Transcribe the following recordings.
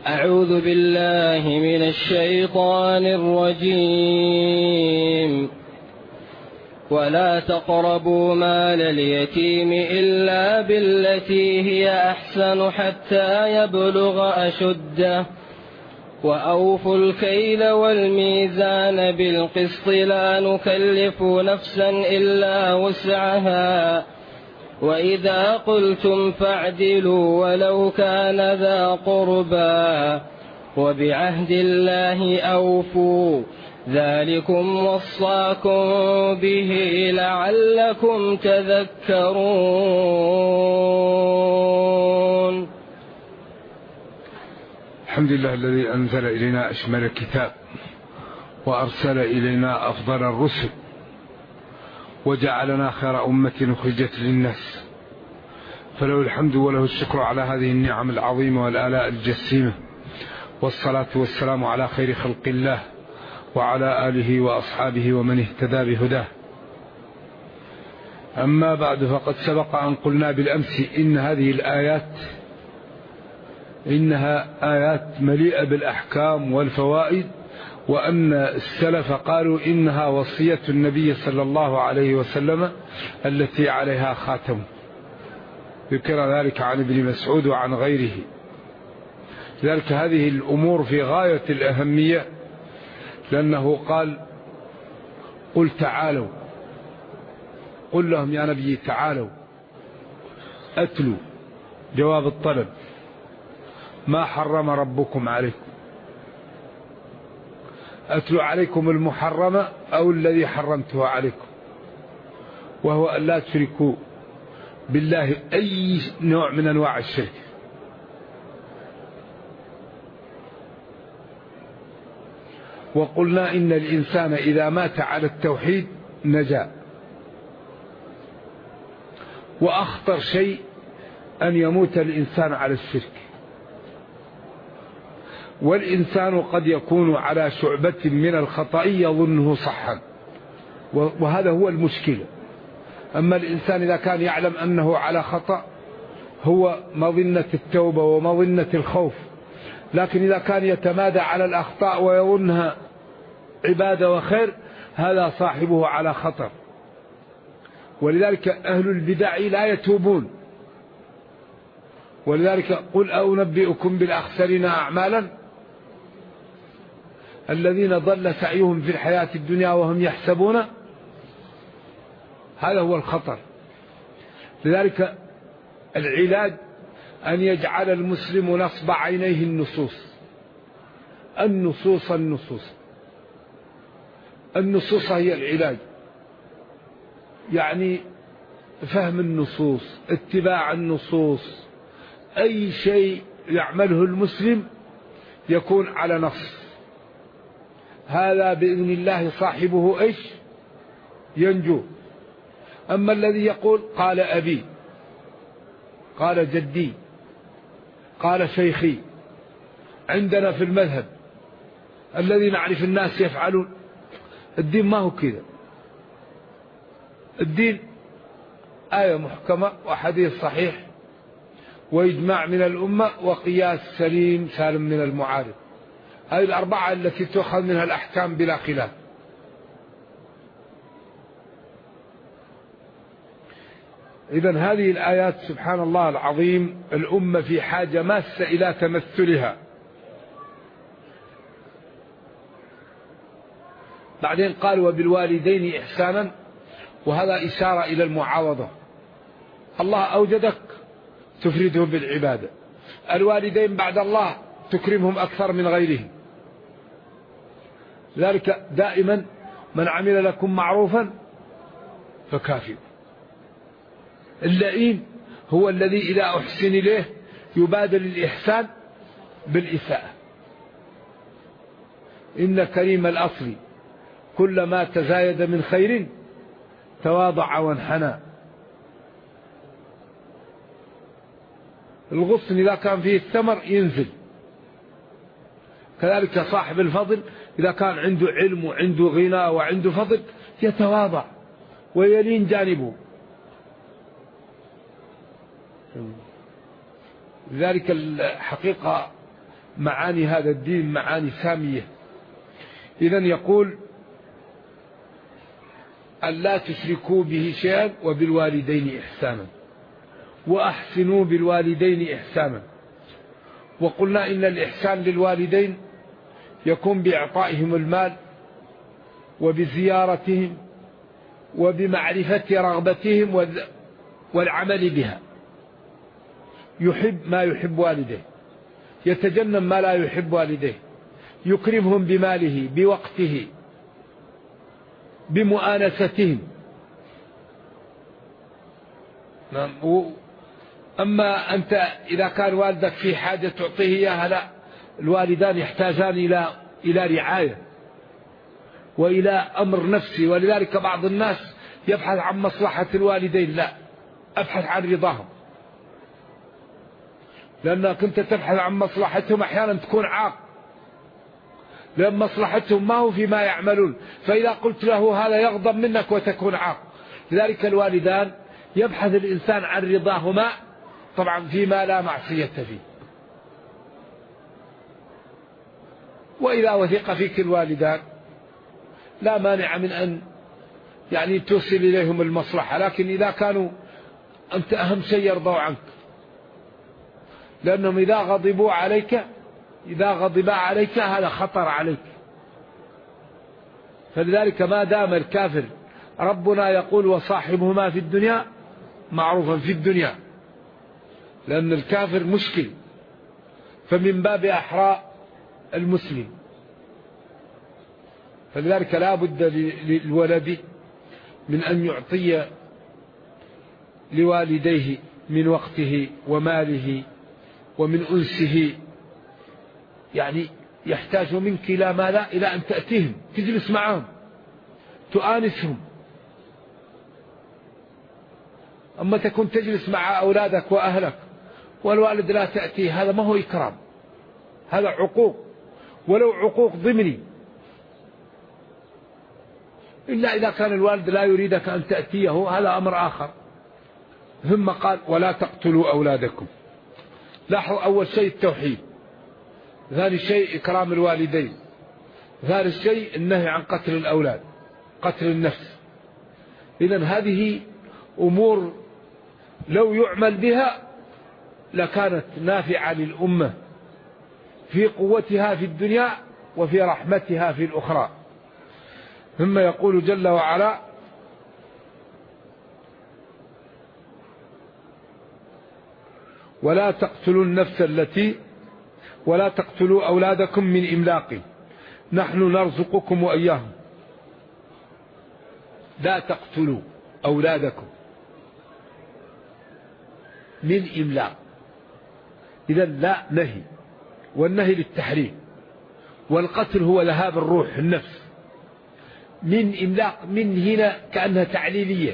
أعوذ بالله من الشيطان الرجيم. ولا تقربوا مال اليتيم إلا بالتي هي أحسن حتى يبلغ أشده وأوفوا الكيل والميزان بالقسط لا نكلف نفسا إلا وسعها وإذا قلتم فاعدلوا ولو كان ذا قربى وبعهد الله أوفوا ذلكم وصاكم به لعلكم تذكرون. الحمد لله الذي أنزل إلينا أشمل الكتاب وأرسل إلينا أفضل الرسل وجعلنا خير أمة أخرجت للناس، فله الحمد وله الشكر على هذه النعم العظيمة والآلاء الجسيمة، والصلاة والسلام على خير خلق الله وعلى آله وأصحابه ومن اهتدى بهداه. أما بعد، فقد سبق أن قلنا بالأمس إن هذه الآيات إنها آيات مليئة بالأحكام والفوائد، وأن السلف قالوا إنها وصية النبي صلى الله عليه وسلم التي عليها خاتم. ذكر ذلك عن ابن مسعود وعن غيره. لذلك هذه الأمور في غاية الأهمية، لأنه قال: قل تعالوا، قل لهم يا نبي تعالوا أتلوا، جواب الطلب، ما حرم ربكم عليكم، أتلو عليكم المحرم أو الذي حرمته عليكم، وهو أن لا تشركوا بالله أي نوع من أنواع الشرك. وقلنا إن الإنسان إذا مات على التوحيد نجا، وأخطر شيء أن يموت الإنسان على الشرك. والإنسان قد يكون على شعبة من الخطأ يظنه صحا، وهذا هو المشكلة. أما الإنسان إذا كان يعلم أنه على خطأ هو مظنة التوبة ومظنة الخوف، لكن إذا كان يتمادى على الأخطاء ويظنها عبادة وخير، هذا صاحبه على خطر. ولذلك أهل البدع لا يتوبون. ولذلك قل أنبئكم بالأخسرين أعمالا الذين ضل سعيهم في الحياة الدنيا وهم يحسبون. هذا هو الخطر. لذلك العلاج أن يجعل المسلم نصب عينيه النصوص النصوص النصوص النصوص هي العلاج، يعني فهم النصوص، اتباع النصوص. أي شيء يعمله المسلم يكون على نص، هذا بإذن الله صاحبه إيش؟ ينجو. أما الذي يقول قال أبي، قال جدي، قال شيخي، عندنا في المذهب الذي نعرف الناس يفعلون، الدين ما هو كذا. الدين آية محكمة وحديث صحيح وإجماع من الأمة وقياس سليم سالم من المعارض. هذه الأربعة التي تؤخذ منها الأحكام بلا خلاف. إذن هذه الآيات سبحان الله العظيم الأمة في حاجة ماسة إلى تمثلها. بعدين قال وبالوالدين إحسانا، وهذا إشارة إلى المعاوضة. الله أوجدك تفرده بالعبادة، الوالدين بعد الله تكرمهم أكثر من غيرهم. ذلك دائما من عمل لكم معروفا فكافئوا. اللئيم هو الذي إذا أحسن إليه يبادل الإحسان بالإساءة. إن كريم الأصل كلما تزايد من خير تواضع وانحنى. الغصن إذا كان فيه الثمر ينزل. كذلك صاحب الفضل إذا كان عنده علم وعنده غنى وعنده فضل يتواضع ويلين جانبه. لذلك الحقيقة معاني هذا الدين معاني سامية. إذن يقول أن لا تشركوا به شيئا وبالوالدين إحسانا وأحسنوا بالوالدين إحسانا. وقلنا إن الإحسان للوالدين يكون بإعطائهم المال وبزيارتهم وبمعرفة رغبتهم والعمل بها. يحب ما يحب والديه، يتجنب ما لا يحب والديه، يكرمهم بماله بوقته بمؤانستهم. أما أنت إذا كان والدك في حاجة تعطيه إياها لا، الوالدان يحتاجان إلى رعاية وإلى أمر نفسي. ولذلك بعض الناس يبحث عن مصلحة الوالدين، لا، أبحث عن رضاهم، لأنك أنت تبحث عن مصلحتهم أحيانا تكون عاق، لأن مصلحتهم ما هو فيما يعملون، فإذا قلت له هذا يغضب منك وتكون عاق. لذلك الوالدان يبحث الإنسان عن رضاهما طبعا فيما لا معصية فيه. وإذا وثق فيك الوالدان لا مانع من أن يعني توصل إليهم المصلحة، لكن إذا كانوا أنت أهم شيء يرضوا عنك، لأنهم إذا غضبوا عليك هذا خطر عليك. فلذلك ما دام الكافر ربنا يقول وصاحبهما في الدنيا معروفا في الدنيا، لأن الكافر مشكل، فمن باب أحرى المسلم. فلذلك لا بد للولد من أن يعطي لوالديه من وقته وماله ومن أنسه. يعني يحتاج منك إلى ماذا؟ إلى أن تأتيهم تجلس معهم تؤانسهم. أما تكون تجلس مع أولادك وأهلك والوالد لا تأتي، هذا ما هو إكرام، هذا عقوق، ولو عقوق ضمني، إلا إذا كان الوالد لا يريدك أن تأتيه، هذا أمر آخر. ثم قال ولا تقتلوا أولادكم. لاحظوا أول شيء التوحيد، ثاني شيء إكرام الوالدين، ثالث شيء النهي عن قتل الأولاد، قتل النفس. إذن هذه أمور لو يعمل بها لكانت نافعة للأمة في قوتها في الدنيا وفي رحمتها في الأخرى. ثم يقول جل وعلا ولا تقتلوا النفس التي ولا تقتلوا أولادكم من إملاق نحن نرزقكم وإياهم. لا تقتلوا أولادكم من إملاق، إذن لا نهي، والنهي للتحريم، والقتل هو لهاب الروح النفس. من إملاق، من هنا كأنها تعليلية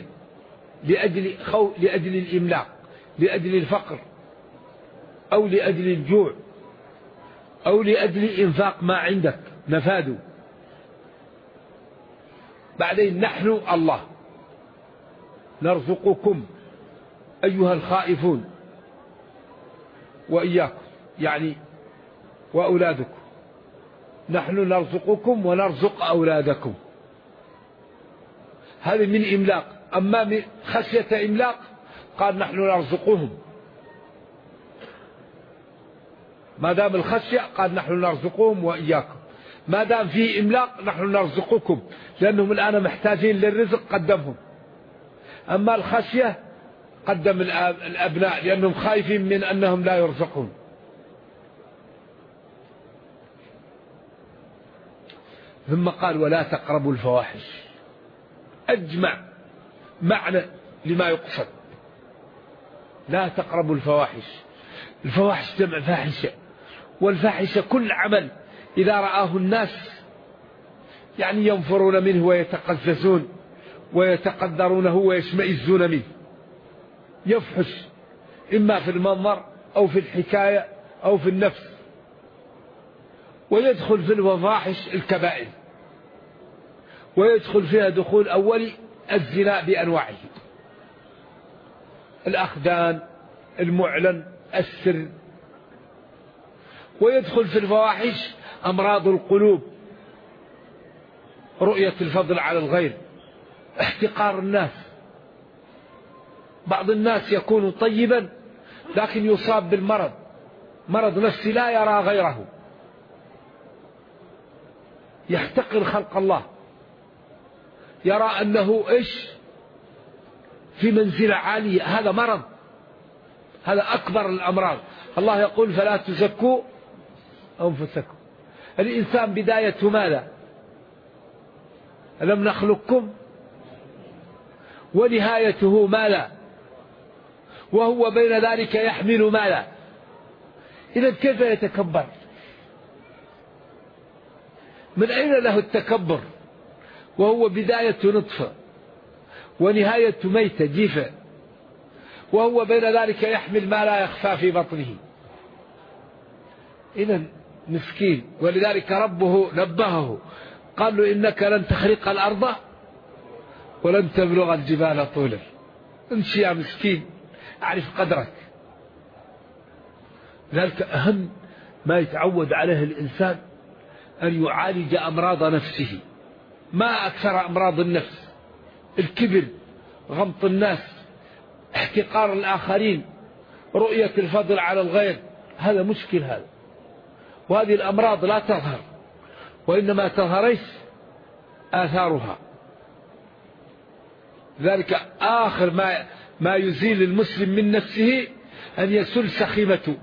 لأجل الإملاق، لأجل الفقر أو لأجل الجوع أو لأجل إنفاق ما عندك نفاده. بعدين نحن الله نرزقكم أيها الخائفون وإياكم، يعني وأولادكم، نحن نرزقكم ونرزق أولادكم. هذا من إملاق. أما من خشية إملاق قال نحن نرزقهم، ما دام الخشية قال نحن نرزقهم وإياكم، ما دام فيه إملاق نحن نرزقكم، لأنهم الآن محتاجين للرزق قدمهم. أما الخشية قدم الأبناء لأنهم خايفين من أنهم لا يرزقون. ثم قال ولا تقربوا الفواحش، أجمع معنى لما يقصد. لا تقربوا الفواحش، الفواحش جمع فاحشة، والفاحشة كل عمل إذا رآه الناس يعني ينفرون منه ويتقززون ويتقدرونه ويشمئزون منه. يفحش إما في المنظر أو في الحكاية أو في النفس. ويدخل في الفواحش الكبائر، ويدخل فيها دخول أولي الزنا بأنواعه، الأخدان، المعلن، السر. ويدخل في الفواحش أمراض القلوب، رؤية الفضل على الغير، احتقار الناس. بعض الناس يكون طيبا لكن يصاب بالمرض، مرض نفسي، لا يرى غيره، يحتقر خلق الله، يرى أنه إيش في منزلة عالية. هذا مرض، هذا أكبر الأمراض. الله يقول فلا تزكوا أنفسكم. الإنسان بدايته ماذا؟ ألم نخلقكم؟ ونهايته ماذا؟ وهو بين ذلك يحمل ماذا؟ إذا كيف يتكبر؟ من أين له التكبر وهو بداية نطفة ونهاية ميتة جيفة، وهو بين ذلك يحمل ما لا يخفى في بطنه؟ إذا مسكين. ولذلك ربه نبهه قال له إنك لن تخرق الأرض ولن تبلغ الجبال طولا. امشي يا مسكين، أعرف قدرك. لذلك أهم ما يتعود عليه الإنسان أن يعالج أمراض نفسه. ما أكثر أمراض النفس: الكبر، غمط الناس، احتقار الآخرين، رؤية الفضل على الغير. هذا مشكل هذا. وهذه الأمراض لا تظهر، وإنما تظهر آثارها. ذلك آخر ما يزيل المسلم من نفسه أن يسل سخيمته،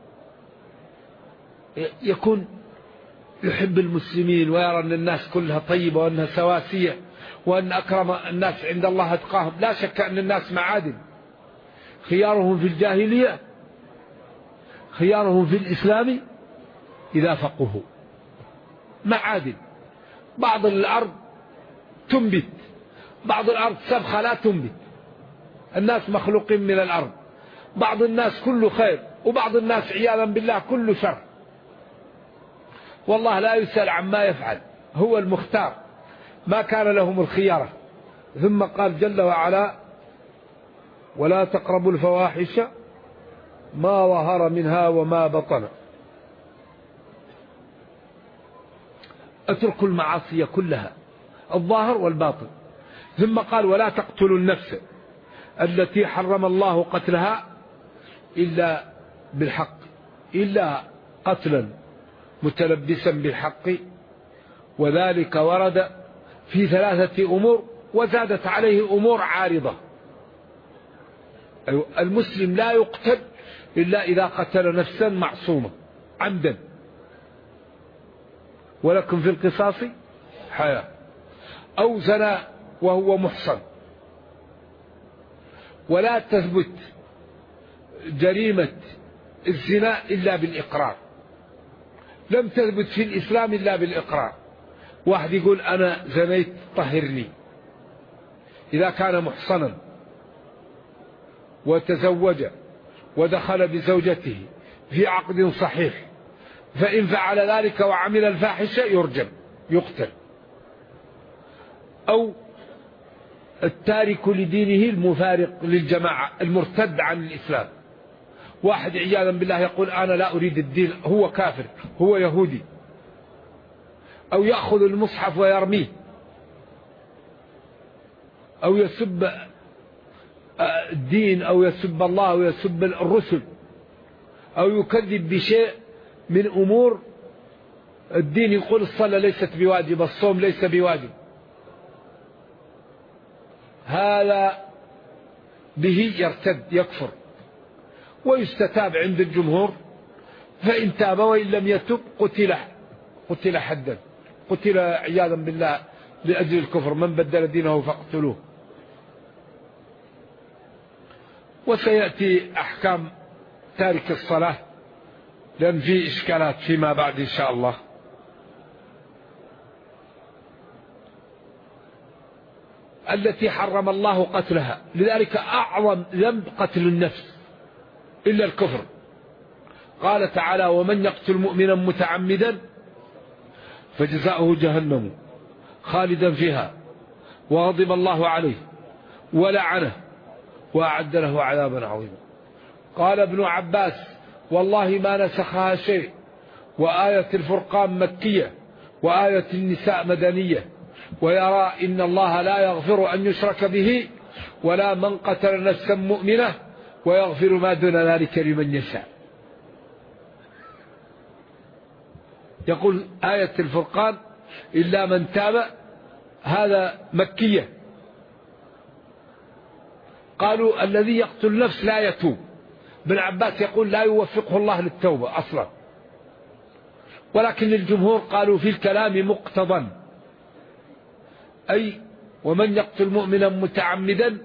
يكون يحب المسلمين ويرى أن الناس كلها طيبة وأنها سواسية وأن أكرم الناس عند الله أتقاهم. لا شك أن الناس معادن، خيارهم في الجاهلية خيارهم في الإسلام إذا فقهوا. معادن. بعض الأرض تنبت، بعض الأرض سبخة لا تنبت. الناس مخلوقين من الأرض. بعض الناس كله خير، وبعض الناس عياذا بالله كله شر. والله لا يسأل عما يفعل، هو المختار، ما كان لهم الخيارة. ثم قال جل وعلا: ولا تقربوا الفواحش ما ظهر منها وما بطن. اتركوا المعاصي كلها، الظاهر والباطن. ثم قال: ولا تقتلوا النفس التي حرم الله قتلها إلا بالحق، إلا قتلا متلبسا بالحق. وذلك ورد في 3 أمور، وزادت عليه أمور عارضة. المسلم لا يقتل إلا إذا قتل نفسا معصومة عمدا، ولكم في القصاص حياة، أو زنى وهو محصن. ولا تثبت جريمة الزنا إلا بالإقرار، لم تثبت في الإسلام إلا بالإقرار. واحد يقول أنا زنيت طهرني، إذا كان محصنا وتزوج ودخل بزوجته في عقد صحيح، فإن فعل ذلك وعمل الفاحشة يرجم يقتل. أو التارك لدينه المفارق للجماعة المرتد عن الإسلام، واحد عياذا بالله يقول أنا لا أريد الدين، هو كافر، هو يهودي. أو يأخذ المصحف ويرميه، أو يسب الدين، أو يسب الله، أو يسب الرسل، أو يكذب بشيء من أمور الدين. يقول الصلاة ليست بواجب، الصوم ليس بواجب. هذا به يرتد يكفر، ويستتاب عند الجمهور، فإن تاب وإن لم يتب قتل حدا، قتل عياذا بالله لأجل الكفر. من بدل دينه فاقتلوه. وسيأتي أحكام تارك الصلاة، لأن في إشكالات فيما بعد إن شاء الله. التي حرم الله قتلها، لذلك أعظم ذنب قتل النفس إلا الكفر. قال تعالى: ومن يقتل مؤمنا متعمدا فجزاؤه جهنم خالدا فيها وغضب الله عليه ولعنه وأعد له عذابا عظيما. قال ابن عباس: والله ما نسخها شيء وآية الفرقان مكية وآية النساء مدنية، ويرى إن الله لا يغفر أن يشرك به ولا من قتل نفسا مؤمنة ويغفر ما دون ذلك لمن يشاء. يقول آية الفرقان إلا من تاب، هذا مكية. قالوا الذي يقتل نفس لا يتوب. ابن عباس يقول لا يوفقه الله للتوبة أصلا، ولكن الجمهور قالوا في الكلام مقتضى، أي ومن يقتل مؤمنا متعمدا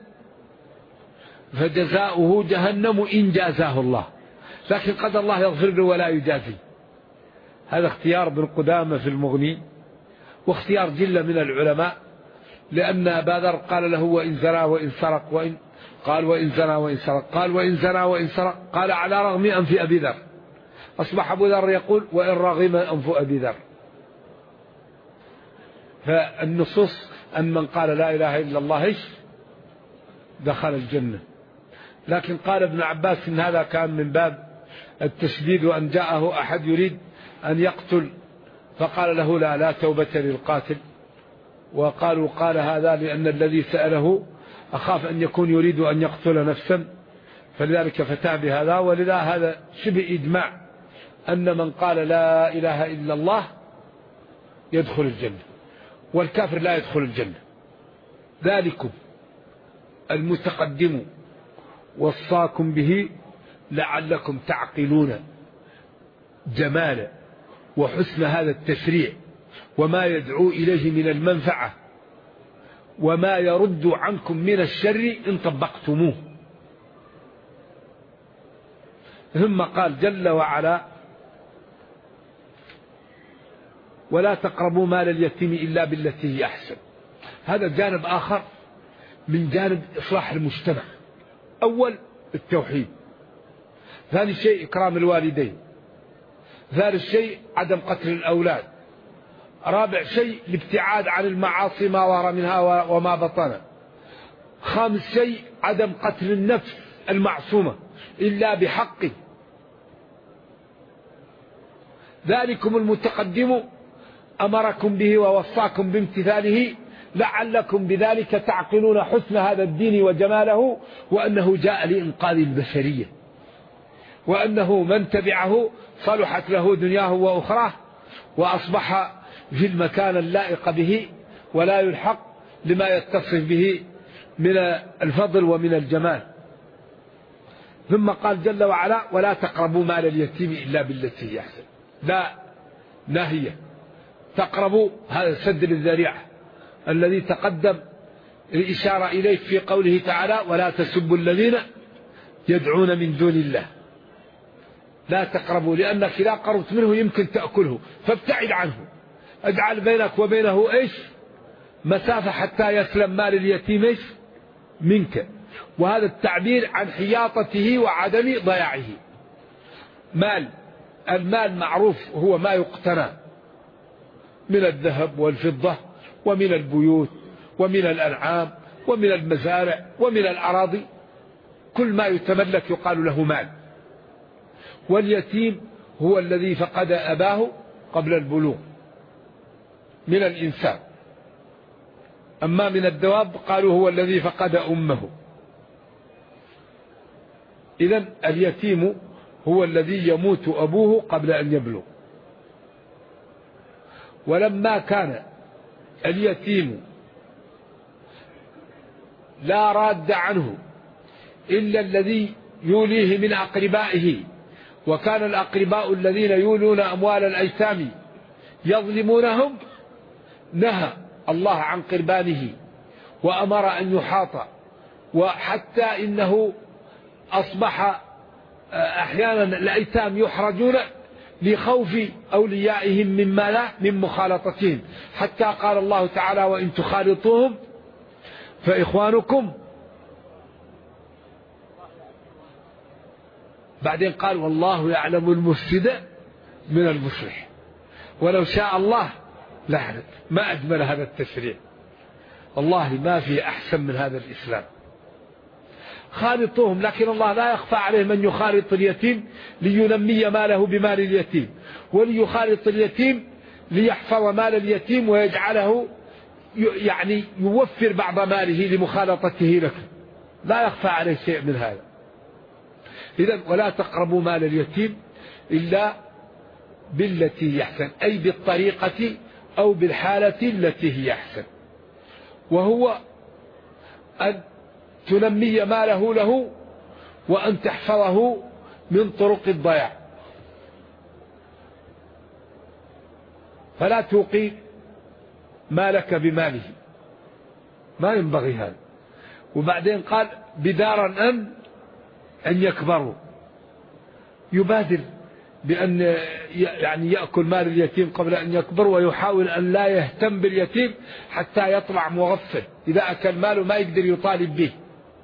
فجزاؤه جهنم إن جازاه الله، لكن قد الله يغفر له ولا يجازي. هذا اختيار ابن قدامة في المغني، واختيار جلة من العلماء، لأن أبا ذر قال له وإن زنى وإن سرق، قال وإن زنى وإن سرق، قال وإن زنى وإن سرق، قال على رغم أنف أبي ذر. أصبح أبو ذر يقول وإن رغم أنف أبي ذر. فالنصوص أن من قال لا إله إلا الله دخل الجنة، لكن قال ابن عباس إن هذا كان من باب التشديد، وأن جاءه أحد يريد أن يقتل فقال له لا توبة للقاتل، وقالوا قال هذا لأن الذي سأله أخاف أن يكون يريد أن يقتل نفسا، فلذلك فتاه بهذا. ولذا هذا شبه إجماع أن من قال لا إله إلا الله يدخل الجنة، والكافر لا يدخل الجنة. ذلكم المتقدم وصاكم به لعلكم تعقلون جمال وحسن هذا التشريع وما يدعو إليه من المنفعة وما يرد عنكم من الشر إن طبقتموه. ثم قال جل وعلا ولا تقربوا مال اليتيم إلا بالتي هي أحسن. هذا جانب آخر من جانب إصلاح المجتمع. أول التوحيد، ثاني شيء إكرام الوالدين، ثالث شيء عدم قتل الأولاد، رابع شيء الابتعاد عن المعاصي ما ظهر منها وما بطن، خامس شيء عدم قتل النفس المعصومة إلا بحقه. ذلكم المتقدم أمركم به ووصاكم بامتثاله لعلكم بذلك تعقلون حسن هذا الدين وجماله، وأنه جاء لإنقاذ البشرية، وأنه من تبعه صلحت له دنياه وأخراه، وأصبح في المكان اللائق به ولا يلحق لما يتصف به من الفضل ومن الجمال. ثم قال جل وعلا ولا تقربوا مال اليتيم إلا بالتي هي أحسن. لا نهي تقربوا، هذا سد للذريعة الذي تقدم الإشارة إليه في قوله تعالى ولا تسبوا الذين يدعون من دون الله. لا تقربوا، لأنك إذا قربت منه يمكن تأكله، فابتعد عنه، اجعل بينك وبينه مسافة حتى يسلم مال اليتيم منك. وهذا التعبير عن حياطته وعدم ضياعه. المال معروف هو ما يقتنى من الذهب والفضة ومن البيوت ومن الأنعام ومن المزارع ومن الأراضي، كل ما يتملك يقال له مال. واليتيم هو الذي فقد أباه قبل البلوغ من الإنسان. أما من الدواب قالوا هو الذي فقد أمه. إذن اليتيم هو الذي يموت أبوه قبل أن يبلغ. ولما كان اليتيم لا راد عنه إلا الذي يوليه من أقربائه، وكان الأقرباء الذين يولون أموال الأيتام يظلمونهم، نهى الله عن قربانه وأمر أن يحاط. وحتى إنه أصبح أحيانا الأيتام يحرجون لخوف أوليائهم من مخالطتهم، حتى قال الله تعالى وإن تخالطوهم فإخوانكم. بعدين قال والله يعلم المفسد من المصلح، ولو شاء الله لعنت. ما أجمل هذا التشريع، والله ما في أحسن من هذا الإسلام. خالطوهم، لكن الله لا يخفى عليه من يخالط اليتيم لينمي ماله بمال اليتيم، وليخالط اليتيم ليحفظ مال اليتيم ويجعله يعني يوفر بعض ماله لمخالطته لك، لا يخفى عليه شيء من هذا. إذن ولا تقربوا مال اليتيم إلا بالتي يحسن، أي بالطريقة أو بالحالة التي هي أحسن، وهو أن تنمي ماله له وأن تحفظه من طرق الضياع، فلا توقي مالك بماله، ما ينبغي هذا. وبعدين قال بدارا أن يكبروا، يبادر بأن يعني يأكل مال اليتيم قبل أن يكبر، ويحاول أن لا يهتم باليتيم حتى يطلع مغفل، إذا أكل ماله ما يقدر يطالب به.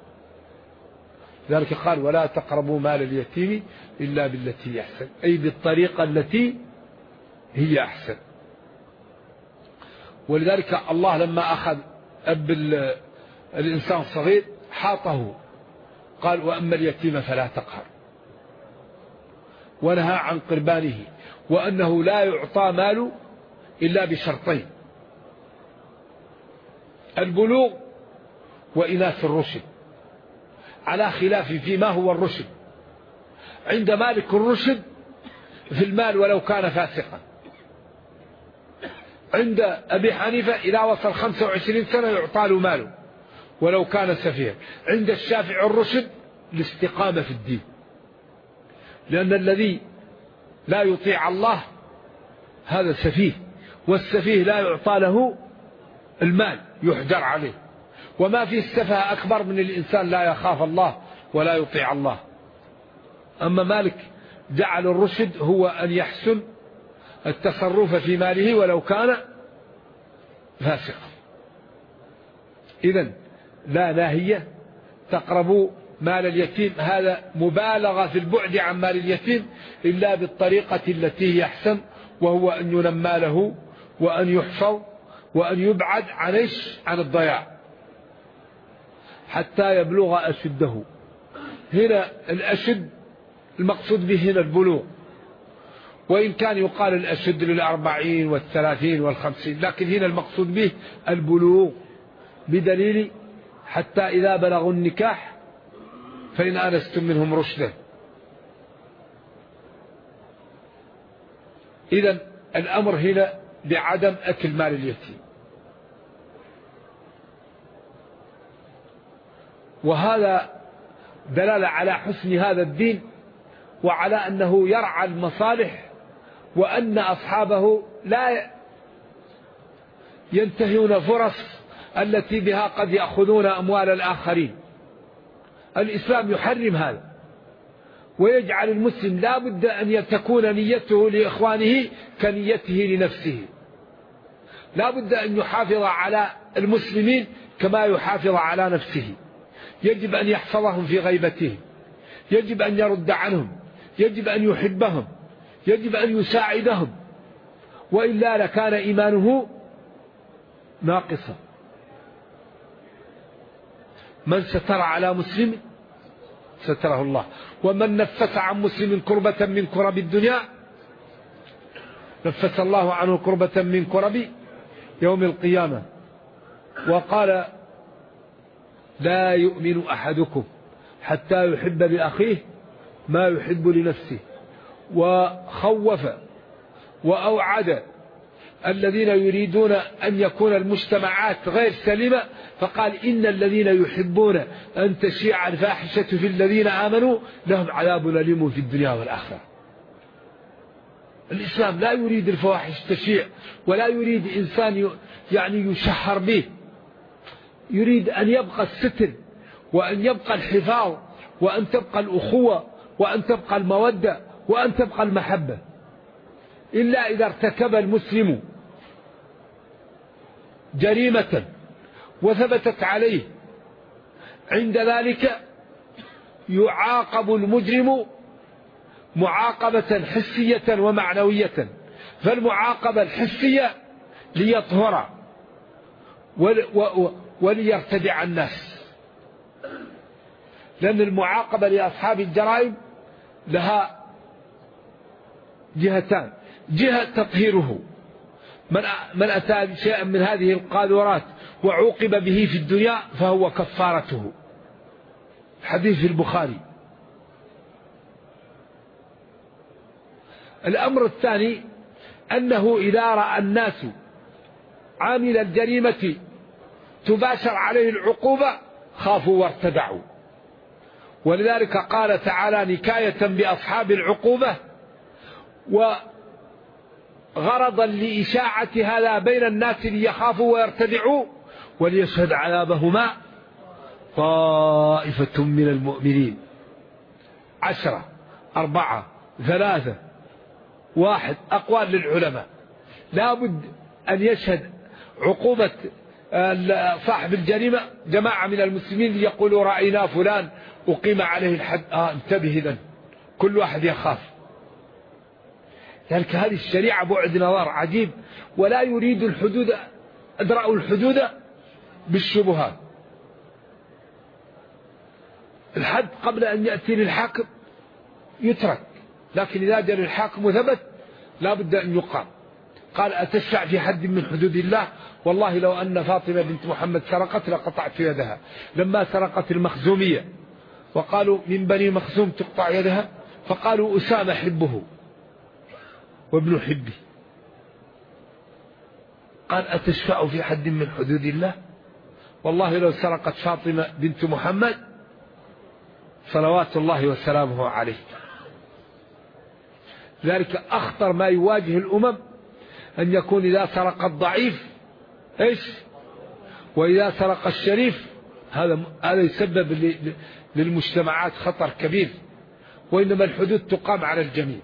ذلك قال ولا تقربوا مال اليتيم إلا بالتي يحسن، أي بالطريقة التي هي أحسن. ولذلك الله لما أخذ أب الإنسان الصغير حاطه، قال وأما اليتيم فلا تقهر، ونهى عن قربانه، وأنه لا يعطى ماله إلا بشرطين: البلوغ وإناث الرشد، على خلاف فيما هو الرشد. عند مالك الرشد في المال ولو كان فاسقا، عند أبي حنيفة إذا وصل 25 سنة يعطى له ماله ولو كان سفيها. عند الشافعي الرشد الاستقامة في الدين، لأن الذي لا يطيع الله هذا سفيه، والسفيه لا يعطى له المال، يحجر عليه. وما في السفه أكبر من الإنسان لا يخاف الله ولا يطيع الله. أما مالك جعل الرشد هو أن يحسن التصرف في ماله ولو كان فاسقا. إذن لا ناهية تقربوا مال اليتيم، هذا مبالغة في البعد عن مال اليتيم إلا بالطريقة التي هي أحسن، وهو أن ينمى له وأن يحفظ وأن يبعد عن الضياع حتى يبلغ أشده. هنا الأشد المقصود به هنا البلوغ، وإن كان يقال الأشد لل40 وال30 وال50، لكن هنا المقصود به البلوغ، بدليل حتى إذا بلغوا النكاح فإن آنستم منهم رشدا. إذن الأمر هنا بعدم أكل مال اليتيم، وهذا دلالة على حسن هذا الدين وعلى أنه يرعى المصالح، وأن أصحابه لا ينتهون فرص التي بها قد يأخذون أموال الآخرين. الإسلام يحرم هذا، ويجعل المسلم لا بد أن تكون نيته لإخوانه كنيته لنفسه، لا بد أن يحافظ على المسلمين كما يحافظ على نفسه. يجب أن يحفظهم في غيبتهم، يجب أن يرد عنهم، يجب أن يحبهم، يجب أن يساعدهم، وإلا لكان إيمانه ناقصا. من ستر على مسلم ستره الله، ومن نفس عن مسلم كربة من كرب الدنيا نفس الله عنه كربة من كرب يوم القيامة. وقال لا يؤمن أحدكم حتى يحب لأخيه ما يحب لنفسه، وخوف وأوعد الذين يريدون أن يكون المجتمعات غير سليمة، فقال إن الذين يحبون أن تشيع الفاحشة في الذين آمنوا لهم عذاب أليم في الدنيا والآخرة. الإسلام لا يريد الفواحش تشيع، ولا يريد إنسان يعني يشهر به، يريد أن يبقى الستر، وأن يبقى الحفاظ، وأن تبقى الأخوة، وأن تبقى المودة، وأن تبقى المحبة. إلا إذا ارتكب المسلم جريمة وثبتت عليه، عند ذلك يعاقب المجرم معاقبة حسية ومعنوية. فالمعاقبة الحسية ليطهر وليرتدع الناس، لأن المعاقبة لأصحاب الجرائم لها جهتان: جهة تطهيره. من أتى بشيء من هذه القاذورات وعوقب به في الدنيا فهو كفارته. حديث في البخاري. الأمر الثاني أنه إذا رأى الناس عامل الجريمة تباشر عليه العقوبة خافوا وارتدعوا. ولذلك قال تعالى نكاية بأصحاب العقوبة وغرضا لإشاعة هذا بين الناس ليخافوا ويرتدعوا وليشهد عذابهما طائفة من المؤمنين. 10 4 3 1 أقوال للعلماء. لا بد أن يشهد عقوبة صاحب الجريمة جماعة من المسلمين ليقولوا رأينا فلان أقيم عليه الحد. انتبه إذن كل واحد يخاف. ذلك هذه الشريعة بعد نظر عجيب. ولا يريد الحدود أدرأوا الحدود بالشبهات. الحد قبل أن يأتي للحاكم يترك، لكن إذا جاء للحاكم وثبت لا بد أن يقام. قال أتشفع في حد من حدود الله؟ والله لو أن فاطمة بنت محمد سرقت لقطعت يدها. لما سرقت المخزومية وقالوا من بني مخزوم تقطع يدها فقالوا أسامة حبه وابن حبه. قال أتشفع في حد من حدود الله؟ والله لو سرقت فاطمة بنت محمد صلوات الله وسلامه عليه. ذلك أخطر ما يواجه الأمم أن يكون إذا سرق الضعيف إيش، وإذا سرق الشريف. هذا يسبب للمجتمعات خطر كبير. وإنما الحدود تقام على الجميع.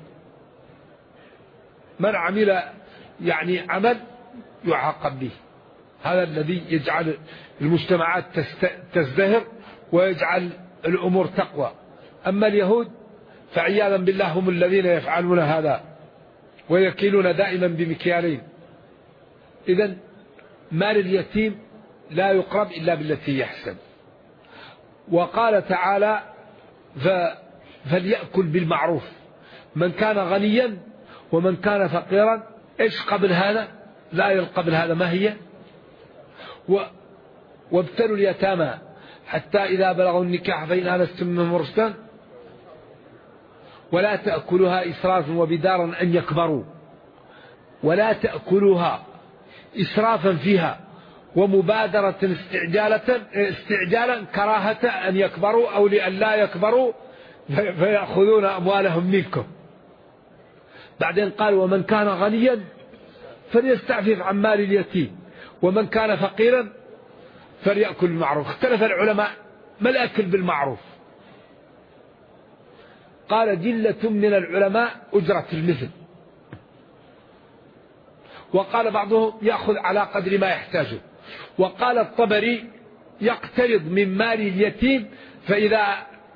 من عمل عمل يعاقب به. هذا الذي يجعل المجتمعات تزدهر ويجعل الأمور تقوى. أما اليهود فعياذا بالله هم الذين يفعلون هذا ويكيلون دائما بمكيالين. إذن مال اليتيم لا يقرب إلا بالتي يحسن. وقال تعالى فليأكل بالمعروف من كان غنيا ومن كان فقيرا. إيش قبل هذا؟ لا قبل هذا ما هي؟ وابتلوا اليتامى حتى إذا بلغوا النكاح فإن آنستم منهم رشدا ولا تأكلوها إسرافا وبدارا أن يكبروا. ولا تأكلوها إسرافا فيها ومبادرة استعجالا كراهة أن يكبروا أو لأن لا يكبروا فيأخذون أموالهم منكم. بعدين قال ومن كان غنيا فليستعفف عن مال اليتيم ومن كان فقيرا فليأكل بالمعروف. اختلف العلماء ما الأكل بالمعروف؟ قال جلة من العلماء أجرة المثل، وقال بعضهم يأخذ على قدر ما يحتاجه، وقال الطبري يقترض من مال اليتيم فإذا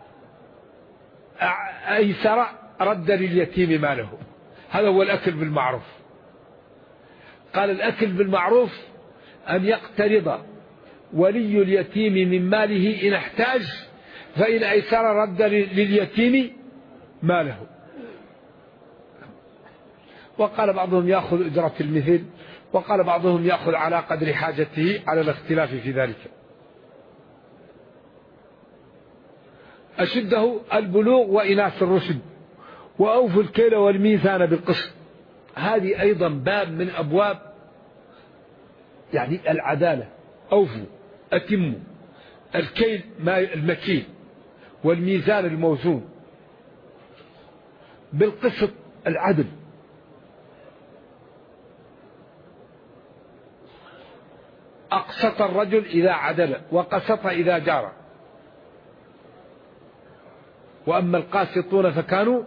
أيسر رد لليتيم ماله. هذا هو الأكل بالمعروف. قال الأكل بالمعروف أن يقترض ولي اليتيم من ماله إن احتاج فإن أيسر رد لليتيم ماله. وقال بعضهم يأخذ أجرة المثل، وقال بعضهم يأخذ على قدر حاجته، على الاختلاف في ذلك. أشده البلوغ وإناث الرشد وأوفوا الكيل والميزان بالقسط. هذه أيضا باب من أبواب العدالة. أوفوا أتموا الكيل المكيل والميزان الموزون بالقسط العدل. أقسط الرجل إذا عدل وقسط إذا جار. وأما القاسطون فكانوا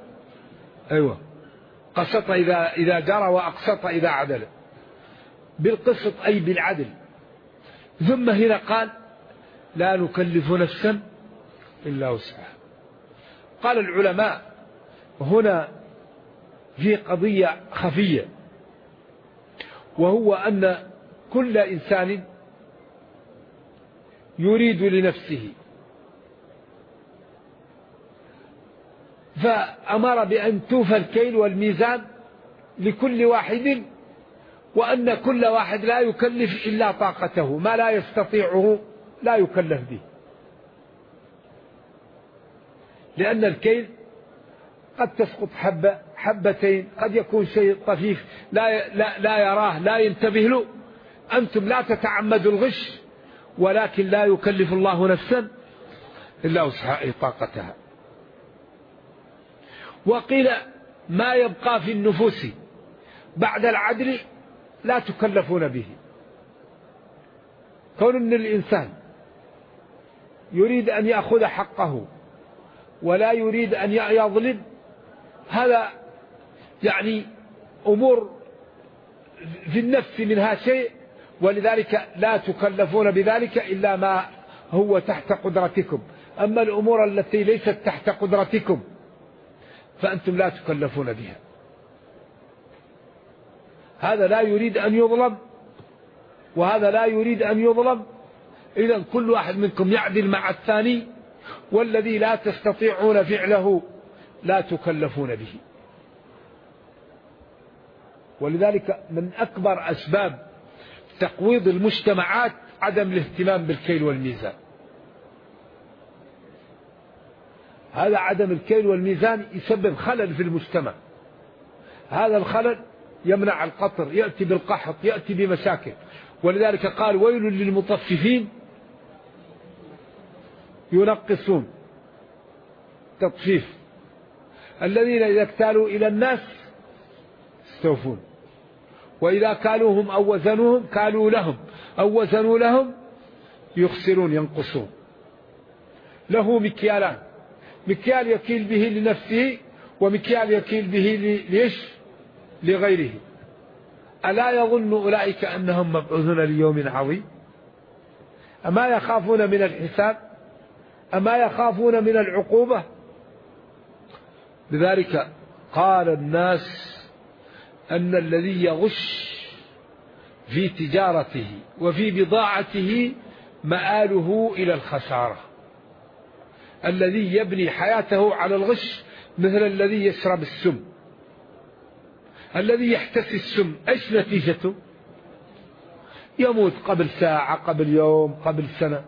قسط إذا جار وأقسط إذا عدل. بالقسط أي بالعدل. ثم هنا قال لا نكلف نفسا إلا وسعها. قال العلماء هنا في قضية خفية، وهو أن كل إنسان يريد لنفسه، فأمر بأن توفى الكيل والميزان لكل واحد، وأن كل واحد لا يكلف إلا طاقته، ما لا يستطيعه لا يكلف به، لأن الكيل قد تسقط حبة حبتين، قد يكون شيء طفيف لا يراه لا ينتبه له. أنتم لا تتعمدوا الغش، ولكن لا يكلف الله نفسا إلا وسعها طاقتها. وقيل ما يبقى في النفوس بعد العدل لا تكلفون به. كون أن الإنسان يريد أن يأخذ حقه ولا يريد أن يظلم، هذا يعني أمور في النفس منها شيء، ولذلك لا تكلفون بذلك إلا ما هو تحت قدرتكم. أما الأمور التي ليست تحت قدرتكم فأنتم لا تكلفون بها. هذا لا يريد أن يظلم وهذا لا يريد أن يظلم، إذن كل واحد منكم يعدل مع الثاني، والذي لا تستطيعون فعله لا تكلفون به. ولذلك من أكبر أسباب تقويض المجتمعات عدم الاهتمام بالكيل والميزان. هذا عدم الكيل والميزان يسبب خلل في المجتمع. هذا الخلل يمنع القطر، يأتي بالقحط، يأتي بمشاكل. ولذلك قال ويل للمطففين ينقصون تطفيف الذين إذا اكتالوا إلى الناس استوفون، وإذا كالوهم أو وزنوهم كالوا لهم أو وزنوا لهم يخسرون ينقصون. له مكيالان، مكيال يكيل به لنفسه ومكيال يكيل به لغيره. ألا يظن أولئك أنهم مبعوثون ليوم عظيم؟ أما يخافون من الحساب؟ أما يخافون من العقوبة؟ لذلك قال الناس أن الذي يغش في تجارته وفي بضاعته مآله إلى الخسارة. الذي يبني حياته على الغش مثل الذي يشرب السم. الذي يحتسي السم ايش نتيجته؟ يموت قبل ساعة، قبل يوم، قبل سنة.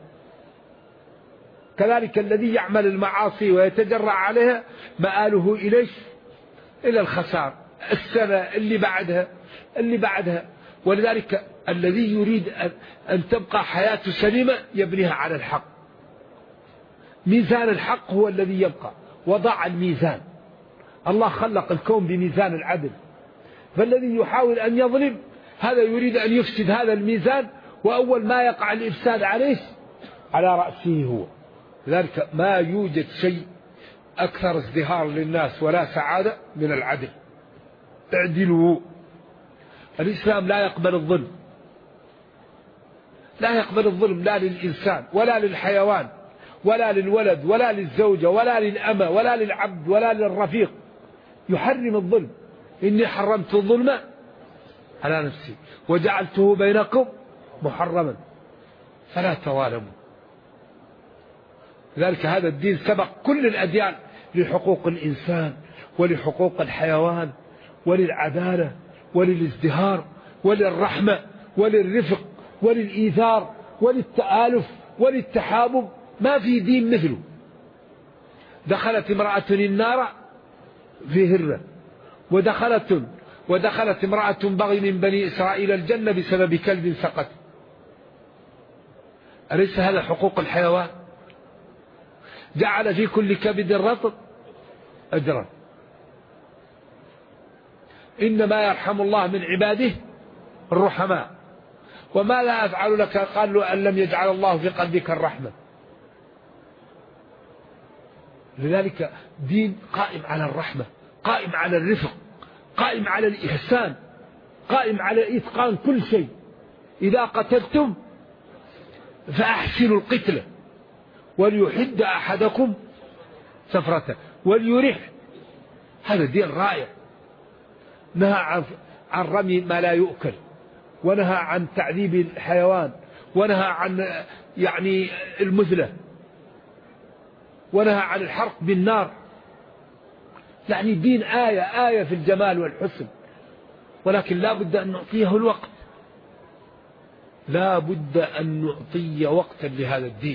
كذلك الذي يعمل المعاصي ويتجرع عليها مآله إليش؟ إلى الخسار، السنة اللي بعدها. ولذلك الذي يريد أن تبقى حياته سليمة يبنيها على الحق. ميزان الحق هو الذي يبقى. وضع الميزان، الله خلق الكون بميزان العدل، فالذي يحاول أن يظلم هذا يريد أن يفسد هذا الميزان، وأول ما يقع الإفساد عليه على رأسه هو. لذلك ما يوجد شيء أكثر ازدهار للناس ولا سعادة من العدل. اعدلوا. الإسلام لا يقبل الظلم، لا يقبل الظلم لا للإنسان ولا للحيوان ولا للولد ولا للزوجة ولا للأمة ولا للعبد ولا للرفيق. يحرم الظلم. إني حرمت الظلم على نفسي وجعلته بينكم محرما فلا تظالموا. لذلك هذا الدين سبق كل الأديان لحقوق الإنسان ولحقوق الحيوان وللعدالة وللازدهار وللرحمة وللرفق وللإيثار وللتآلف وللتحابب. ما في دين مثله. دخلت امرأة النار في هرة، ودخلت امرأة بغي من بني إسرائيل الجنة بسبب كلب سقط. أليس هذا حقوق الحيوان؟ جعل في كل كبد رطب أجرا. إنما يرحم الله من عباده الرحماء. وما لا أفعل لك قال له أن لم يجعل الله في قلبك الرحمة. لذلك دين قائم على الرحمة، قائم على الرفق، قائم على الإحسان، قائم على إتقان كل شيء. إذا قتلتم فأحسنوا القتلة وليحد أحدكم سفرته وليرح. هذا دين رائع. نهى عن رمي ما لا يؤكل، ونهى عن تعذيب الحيوان، ونهى عن المثلة، ونهى عن الحرق بالنار. يعني دين آية في الجمال والحسن ولكن لا بد أن نعطيه الوقت، لا بد أن نعطي وقتا لهذا الدين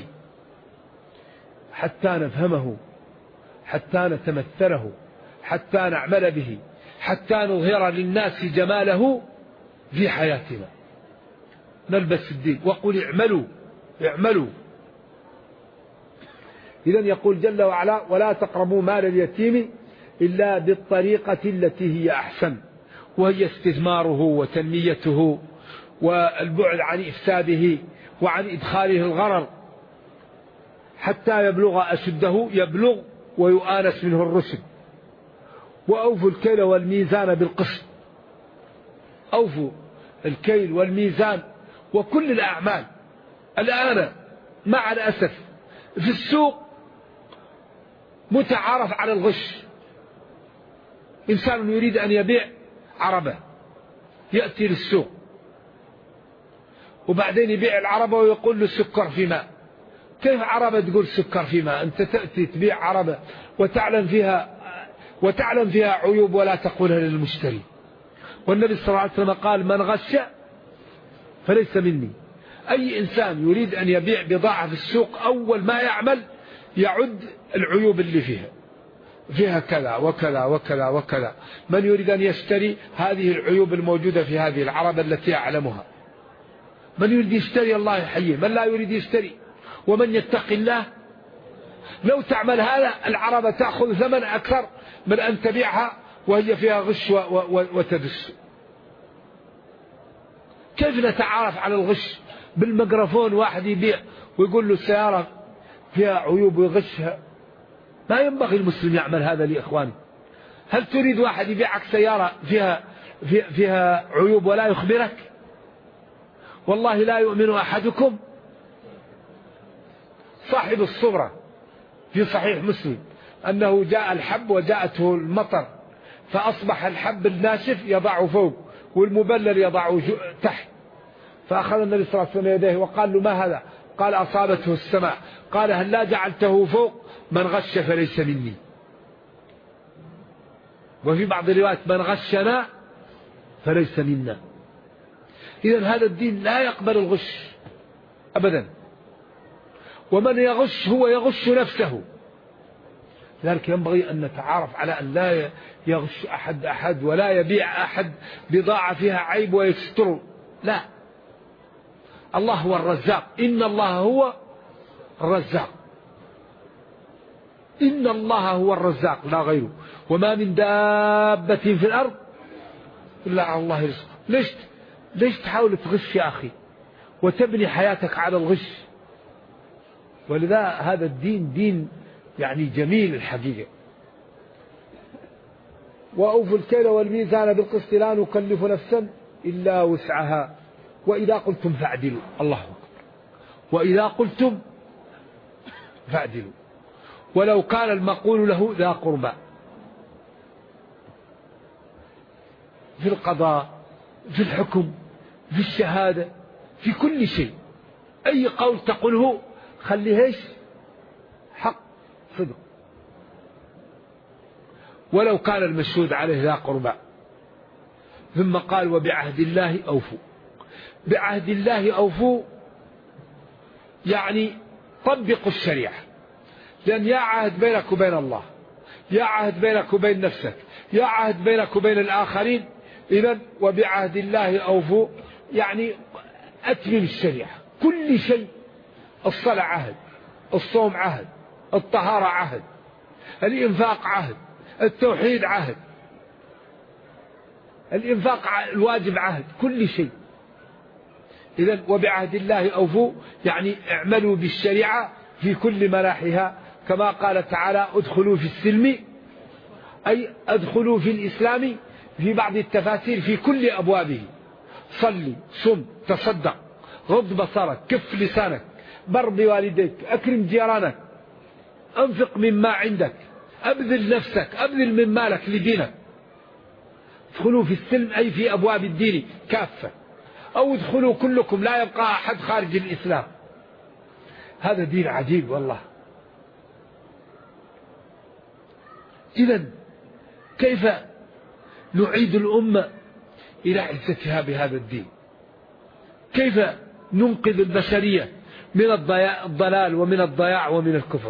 حتى نفهمه، حتى نتمثله، حتى نعمل به، حتى نظهر للناس جماله في حياتنا. نلبس الدين وقل اعملوا اعملوا. إذن يقول جل وعلا ولا تقربوا مال اليتيم إلا بالطريقة التي هي أحسن، وهي استثماره وتنميته والبعد عن إفساده وعن إدخاله الغرر حتى يبلغ أشده، يبلغ ويؤانس منه الرشد. وأوفوا الكيل والميزان بالقسط، أوفوا الكيل والميزان وكل الأعمال. الآن مع الأسف في السوق متعارف على الغش. إنسان يريد أن يبيع عربة يأتي للسوق وبعدين يبيع العربة ويقول له سكر في ماء. كيف عربة تقول سكر في ماء؟ أنت تأتي تبيع عربة وتعلم فيها عيوب ولا تقولها للمشتري. والنبي صلى الله عليه وسلم قال من غش فليس مني. أي إنسان يريد أن يبيع بضاعة في السوق أول ما يعمل يعد العيوب اللي فيها كذا وكذا وكذا وكذا. من يريد أن يشتري هذه العيوب الموجودة في هذه العربة التي أعلمها. من يريد يشتري الله يحييه، من لا يريد يشتري. ومن يتق الله لو تعمل هذا العربة تأخذ ثمن أكثر من أن تبيعها وهي فيها غش وتدس. كيف نتعارف على الغش؟ بالميكروفون واحد يبيع ويقول له السيارة فيها عيوب ويغشها. ما ينبغي المسلم يعمل هذا لإخوانه. هل تريد واحد يبيعك سيارة فيها عيوب ولا يخبرك؟ والله لا يؤمن أحدكم. صاحب الصبرة في صحيح مسلم أنه جاء الحب وجاءته المطر فأصبح الحب الناشف يضع فوق والمبلل يضع تحت. فأخذ النبي صلى الله عليه وسلم يديه وقال له ما هذا؟ قال أصابته السماء. قال هل لا جعلته فوق؟ من غش فليس مني. وفي بعض الروايات من غشنا فليس منا. إذن هذا الدين لا يقبل الغش أبدا. ومن يغش هو يغش نفسه. لذلك ينبغي أن نتعارف على أن لا يغش أحد ولا يبيع أحد بضاعة فيها عيب ويستر. لا، الله هو الرزاق. إن الله هو الرزاق. إن الله هو الرزاق لا غيره. وما من دابة في الأرض إلا على الله رزقها. ليش تحاول تغش يا أخي وتبني حياتك على الغش؟ ولذا هذا الدين دين يعني جميل الحقيقة. وأوفوا الكيل والميزان بالقسط لا نكلف نفسا إلا وسعها وإذا قلتم فاعدلوا. الله أكبر. وإذا قلتم فاعدلوا ولو كان المقول له ذا قربى. في القضاء، في الحكم، في الشهادة، في كل شيء. أي قول تقوله خليه حق صدق. ولو كان المشهود عليه ذا قربى. ثم قال وبعهد الله أوفوا. بعهد الله أوفوا يعني طبقوا الشريعة. لأن يا عهد بينك وبين الله، يا عهد بينك وبين نفسك، يا عهد بينك وبين الآخرين. إذن وبعهد الله أوفوا يعني أتمم الشريعة. كل شيء. الصلاة عهد، الصوم عهد، الطهارة عهد، الإنفاق عهد، التوحيد عهد، الإنفاق الواجب عهد، كل شيء. إذن وبعهد الله أوفوا يعني اعملوا بالشريعة في كل مناحيها. كما قال تعالى ادخلوا في السلم أي ادخلوا في الإسلام في بعض التفاسير في كل أبوابه. صلي، صم، تصدق، غض بصرك، كف لسانك، بر بوالديك، أكرم جيرانك، أنفق مما عندك، أبذل نفسك، أبذل من مالك لدينك. ادخلوا في السلم أي في أبواب الدين كافة. أو ادخلوا كلكم لا يبقى أحد خارج الإسلام. هذا دين عجيب والله. إذن كيف نعيد الأمة إلى عزتها بهذا الدين. كيف ننقذ البشرية من الضلال ومن الضياع ومن الكفر؟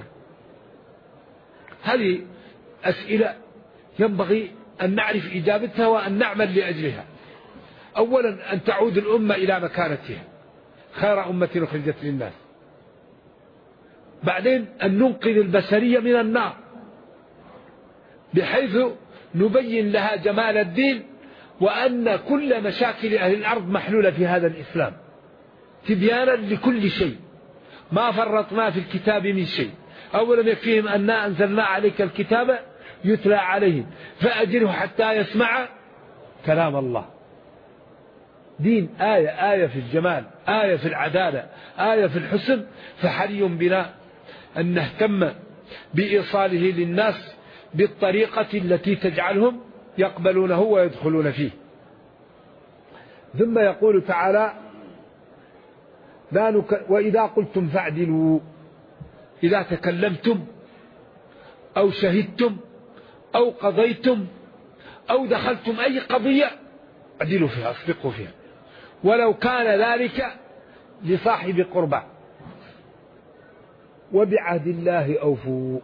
هذه أسئلة ينبغي أن نعرف إجابتها وأن نعمل لأجلها. أولا أن تعود الأمة إلى مكانتها خير أمة أخرجت للناس. بعدين أن ننقذ البشرية من النار بحيث نبين لها جمال الدين وأن كل مشاكل أهل الأرض محلولة في هذا الإسلام تبيانا لكل شيء، ما فرطنا في الكتاب من شيء. أولا يكفيهم أننا أنزلنا عليك الكتاب يتلى عليهم فأجره حتى يسمع كلام الله. دين آية في الجمال، آية في العدالة، آية في الحسن، فحري بنا أن نهتم بإيصاله للناس بالطريقة التي تجعلهم يقبلونه ويدخلون فيه. ثم يقول تعالى: وإذا قلتم فاعدلوا، إذا تكلمتم أو شهدتم أو قضيتم أو دخلتم أي قضية اعدلوا فيها، اصدقوا فيها، ولو كان ذلك لصاحب قربى، وبعهد الله أوفوا،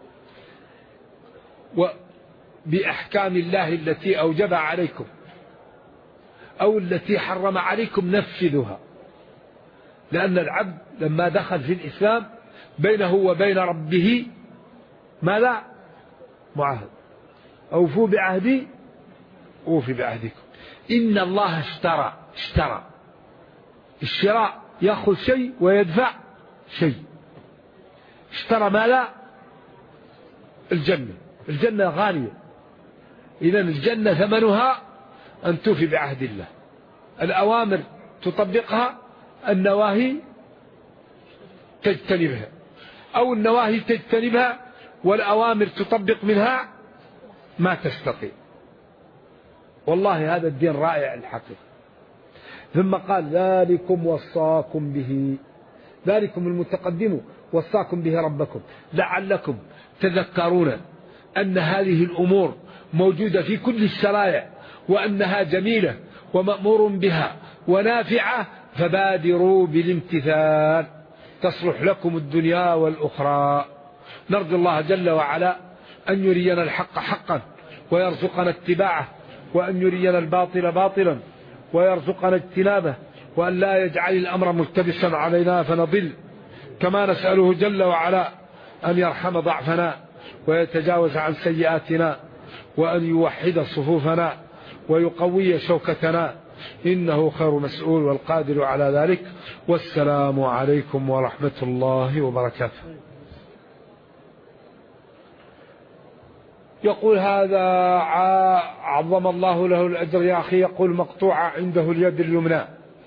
وبأحكام الله التي أوجب عليكم أو التي حرم عليكم نفذها. لأن العبد لما دخل في الإسلام بينه وبين ربه ماذا؟ معاهد. أوفوا بعهدي أوفي بعهدكم. إن الله اشترى. الشراء يأخذ شيء ويدفع شيء. اشترى ماذا؟ الجنة غالية. إذن الجنة ثمنها أن توفي بعهد الله. الأوامر تطبقها، النواهي تجتنبها، أو النواهي تجتنبها والأوامر تطبق منها ما تستطيع. والله هذا الدين رائع الحقيقة. ثم قال: ذلكم وصاكم به، ذلكم المتقدم وصاكم به ربكم لعلكم تذكرون أن هذه الأمور موجودة في كل الشرائع وأنها جميلة ومأمور بها ونافعة، فبادروا بالامتثال تصلح لكم الدنيا والأخرى. نرجو الله جل وعلا أن يرينا الحق حقا ويرزقنا اتباعه، وأن يرينا الباطل باطلا ويرزقنا اجتنابه، وأن لا يجعل الأمر ملتبسا علينا فنضل. كما نسأله جل وعلا أن يرحم ضعفنا ويتجاوز عن سيئاتنا، وأن يوحد صفوفنا ويقوي شوكتنا، إنه خير مسؤول والقادر على ذلك. والسلام عليكم ورحمة الله وبركاته. يقول: هذا عظم الله له الأجر يا أخي، يقول: مقطوعة عنده اليد اليمنى،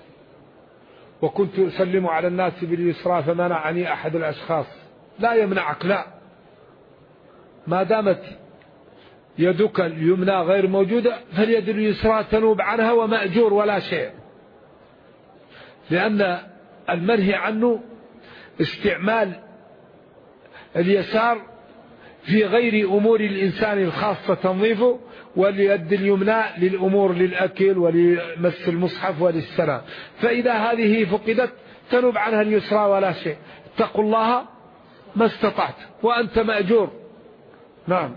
وكنت أسلم على الناس باليسرى فمنعني أحد الأشخاص. لا يمنعك، لا، ما دامت يدك اليمنى غير موجودة فاليد اليسرى تنوب عنها ومأجور ولا شيء، لأن المنهي عنه استعمال اليسار في غير أمور الإنسان الخاصة تنظيفه، واليد اليمنى للأمور للأكل ولمس المصحف وللسلام. فإذا هذه فقدت تنوب عنها اليسرى ولا شيء. اتقوا الله ما استطعت وأنت مأجور. نعم.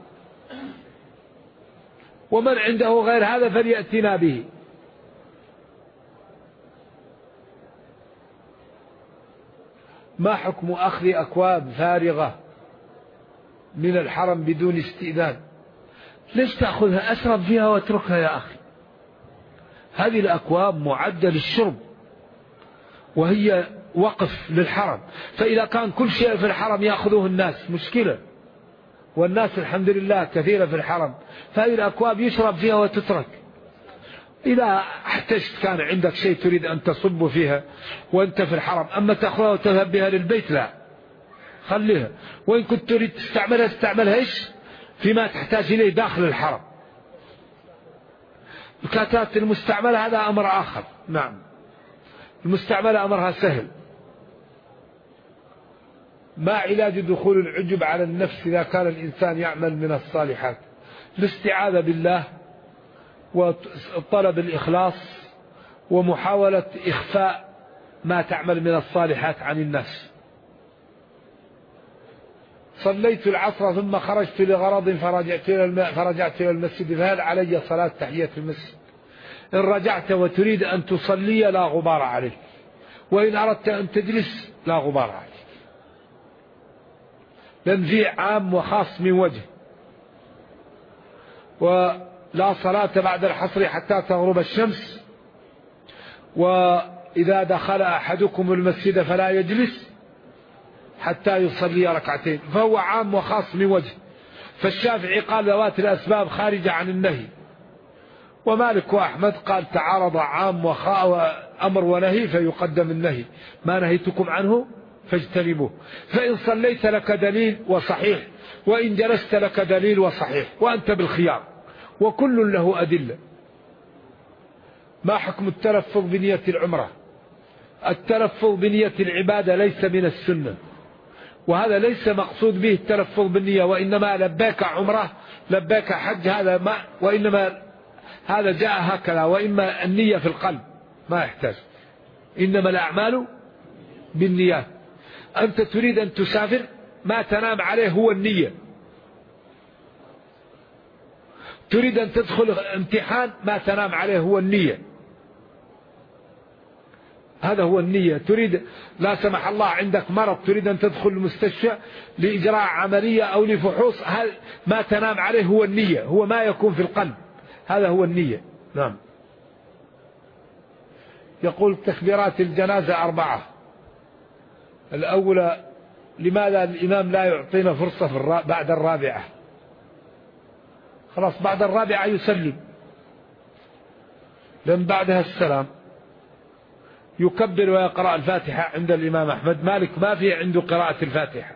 ومن عنده غير هذا فليأتنا به. ما حكم أخذ أكواب فارغة من الحرم بدون استئذان؟ ليش تأخذها؟ أشرب فيها واتركها يا أخي. هذه الأكواب معدة للشرب وهي وقف للحرم، فإذا كان كل شيء في الحرم يأخذوه الناس مشكلة، والناس الحمد لله كثيرة في الحرم، فهذه الأكواب يشرب فيها وتترك. إذا احتجت كان عندك شيء تريد أن تصب فيها وأنت في الحرم، أما تأخذها وتذهب بها للبيت لا، خليها. وإن كنت تريد تستعملها استعملها إيش فيما تحتاج إليه داخل الحرم. الكاتات المستعملة هذا أمر آخر. نعم، المستعملة أمرها سهل. ما علاج دخول العجب على النفس إذا كان الإنسان يعمل من الصالحات؟ الاستعاذة بالله وطلب الإخلاص ومحاولة إخفاء ما تعمل من الصالحات عن الناس. صليت العصر ثم خرجت لغرض فرجعت إلى المسجد، فهل علي صلاة تحية المسجد؟ إن رجعت وتريد أن تصلي لا غبار عليك، وإن أردت أن تجلس لا غبار عليك، لأن فيه عام وخاص من وجه. ولا صلاة بعد الحصر حتى تغرب الشمس، وإذا دخل أحدكم المسجد فلا يجلس حتى يصلي ركعتين، فهو عام وخاص من وجه. فالشافعي قال ذوات الأسباب خارجة عن النهي، ومالك وأحمد قال تعارض عام وأمر ونهي فيقدم النهي، ما نهيتكم عنه فاجتنبوه. فإن صليت لك دليل وصحيح، وإن جلست لك دليل وصحيح، وأنت بالخيار، وكل له أدلة. ما حكم التلفظ بنية العمرة؟ التلفظ بنية العبادة ليس من السنة، وهذا ليس مقصود به التلفظ بالنية، وإنما لبيك عمرة لبيك حج، هذا ما، وإنما هذا جاء هكذا، وإما النية في القلب ما يحتاج، إنما الأعمال بالنيات. أنت تريد أن تسافر، ما تنام عليه هو النية. تريد أن تدخل امتحان، ما تنام عليه هو النية، هذا هو النية. تريد لا سمح الله عندك مرض تريد أن تدخل المستشفى لإجراء عملية أو لفحوص، ما تنام عليه هو النية، هو ما يكون في القلب، هذا هو النية. نعم. يقول تكبيرات الجنازة 4. الأولى لماذا الإمام لا يعطينا فرصة بعد 4؟ خلاص بعد 4 يسلم، لأن بعدها السلام، يكبر ويقرأ الفاتحة عند الإمام أحمد. مالك ما في عنده قراءة الفاتحة،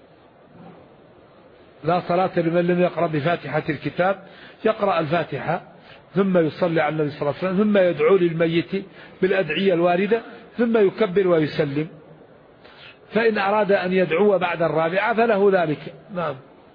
لا صلاة لمن لم يقرأ بفاتحة الكتاب. يقرأ الفاتحة ثم يصلي على النبي صلى الله عليه وسلم، ثم يدعو للميت بالأدعية الواردة، ثم يكبر ويسلم. فإن أراد أن يدعو بعد 4 فله ذلك. نعم.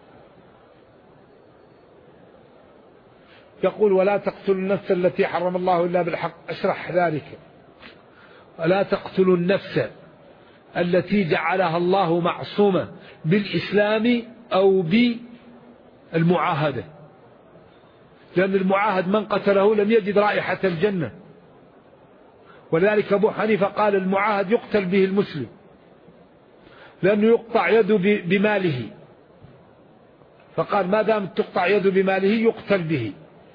يقول ولا تقتلوا النفس التي حرم الله إلا بالحق، أشرح ذلك. ولا تقتلوا النفس التي جعلها الله معصومة بالإسلام أو بالمعاهدة، لأن المعاهد من قتله لم يجد رائحة الجنة، ولذلك أبو حنيفة قال المعاهد يقتل به المسلم، لأنه يقطع يده بماله، فقال ما دام تقطع يده بماله يقتل به.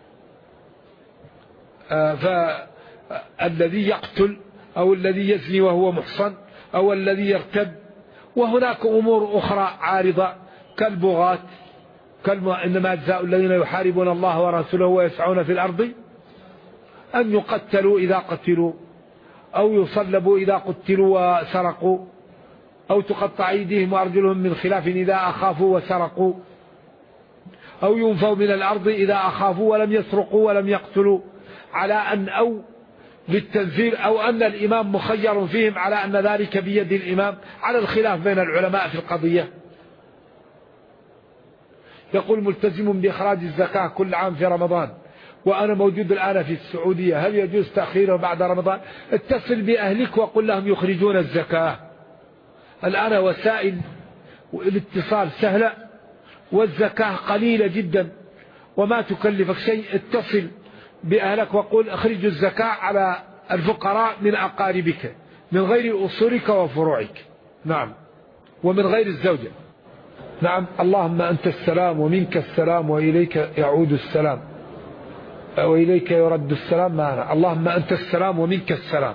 فالذي يقتل أو الذي يزني وهو محصن أو الذي يرتد، وهناك أمور أخرى عارضة كالبغاة، إنما جزاء الذين يحاربون الله ورسوله ويسعون في الأرض أن يقتلوا إذا قتلوا، أو يصلبوا إذا قتلوا وسرقوا، أو تقطع أيديهم وأرجلهم من خلاف إذا أخافوا وسرقوا، أو ينفوا من الأرض إذا أخافوا ولم يسرقوا ولم يقتلوا، على أن أو للتنفير، أو أن الإمام مخير فيهم على أن ذلك بيد الإمام، على الخلاف بين العلماء في القضية. يقول ملتزم بإخراج الزكاة كل عام في رمضان، وأنا موجود الآن في السعودية، هل يجوز تأخيره بعد رمضان؟ اتصل بأهلك وقل لهم يخرجون الزكاة. الآن وسائل الاتصال سهلة، والزكاة قليلة جدا وما تكلفك شيء. اتصل بأهلك وقل اخرجوا الزكاة على الفقراء من أقاربك من غير أصولك وفروعك. نعم. ومن غير الزوجة. نعم. اللهم أنت السلام ومنك السلام وإليك يعود السلام وإليك يرد السلام معنا. اللهم أنت السلام ومنك السلام،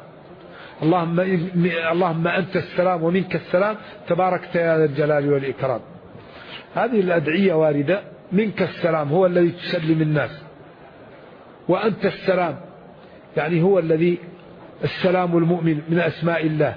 اللهم أنت السلام ومنك السلام، تباركت يا ذا الجلال والإكرام. هذه الأدعية واردة. منك السلام هو الذي تسلم الناس، وأنت السلام يعني هو الذي السلام المؤمن من أسماء الله.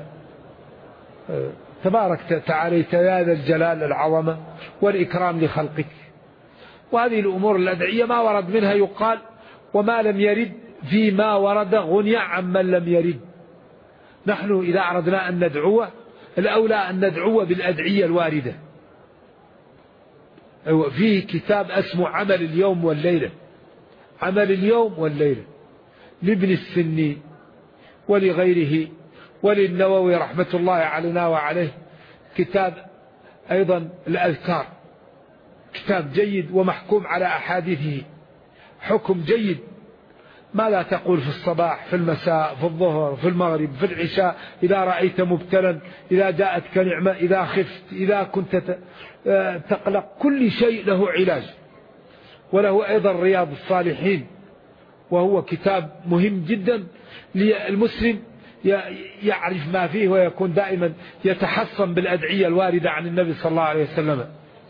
تباركت تعاليت يا ذا الجلال العظمة والإكرام لخلقك. وهذه الأمور الأدعية ما ورد منها يقال، وما لم يرد فيما ورد غني عمن لم يرد. نحن إذا أردنا أن ندعو الأولى أن ندعو بالأدعية الواردة. فيه كتاب اسمه عمل اليوم والليلة عمل اليوم والليلة، لابن السني ولغيره وللنووي رحمة الله علينا وعليه كتاب أيضا الأذكار، كتاب جيد ومحكوم على أحاديثه حكم جيد. ماذا تقول في الصباح، في المساء، في الظهر، في المغرب، في العشاء، إذا رأيت مبتلا، إذا جاءتك نعمة، إذا خفت، إذا كنت تقلق، كل شيء له علاج. وله أيضا رياض الصالحين، وهو كتاب مهم جدا للمسلم يعرف ما فيه ويكون دائما يتحصن بالأدعية الواردة عن النبي صلى الله عليه وسلم.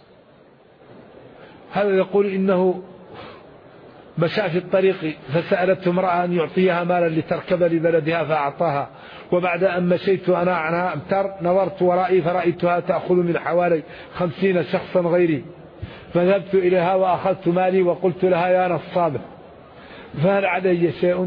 هذا يقول إنه مشى في الطريق فسألته امرأة أن يعطيها مالا لتركب لبلدها فأعطاها، وبعد أن مشيت أنا عنها أمتر نظرت ورائي فرأيتها تأخذ من حوالي 50 شخصا غيري، فذهبت إليها وأخذت مالي وقلت لها يا نصابة فهل علي شيء؟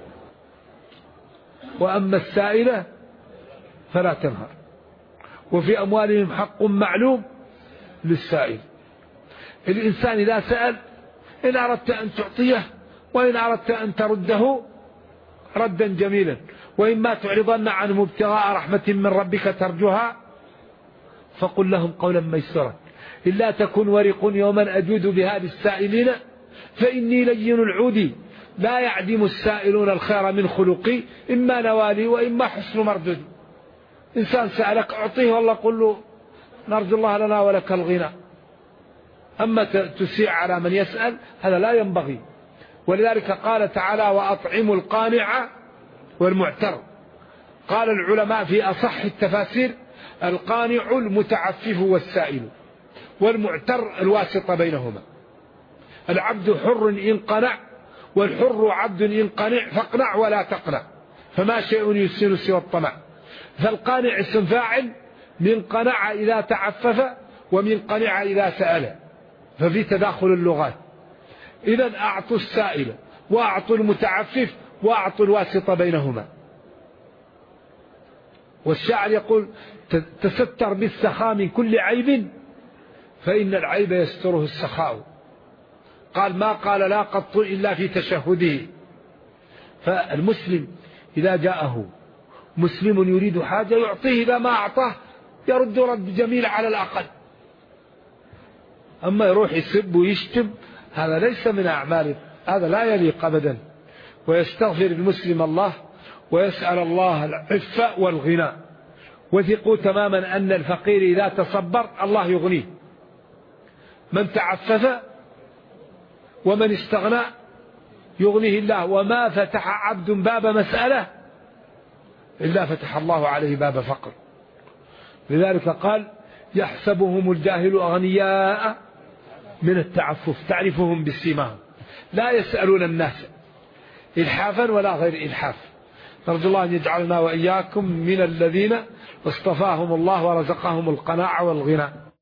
وأما السائلة فلا تنهر، وفي أموالهم حق معلوم للسائل. الإنسان إذا سأل إن أردت أن تعطيه وإن أردت أن ترده ردا جميلا، وإما تعرضن عنهم ابتغاء رحمة من ربك ترجوها فقل لهم قولا ميسرا، إلا تكن ورق يوما أجود بها للسائلين فإني لين العود لا يعدم السائلون الخير من خلقي إما نوالي وإما حسن مردد. إنسان سألك أعطيه والله قل له نرجو الله لنا ولك الغنى. أما تسيء على من يسأل هذا لا ينبغي. ولذلك قال تعالى وأطعموا القانع والمعتر. قال العلماء في أصح التفاسير القانع المتعفف والسائل، والمعتر الواسطة بينهما. العبد حر إن قنع، والحر عبد إن قنع فاقنع ولا تقنع، فما شيء يسين سوى الطمع. فالقانع اسم فاعل من قنع إذا تعفف ومن قنع إذا سأل، ففي تداخل اللغات. إذن أعطوا السائل وأعطوا المتعفف وأعطوا الواسطة بينهما. والشاعر يقول تستر بالسخاء من كل عيب فإن العيب يستره السخاء. قال ما قال لا قط إلا في تشهده. فالمسلم إذا جاءه مسلم يريد حاجة يعطيه، إذا ما أعطاه يرد رد جميل على الأقل. أما يروح يسب ويشتم هذا ليس من أعماله، هذا لا يليق أبدا. ويستغفر المسلم الله ويسأل الله العفة والغنى. وثقوا تماما أن الفقير إذا تصبر الله يغنيه. من تعفف ومن استغنى يغنيه الله، وما فتح عبد باب مسألة إلا فتح الله عليه باب فقر. لذلك قال يحسبهم الجاهل أغنياء من التعفف، تعرفهم بسيماهم لا يسألون الناس إلحافا ولا غير إلحاف. نرجو الله أن يجعلنا وإياكم من الذين اصطفاهم الله ورزقهم القناعة والغنى.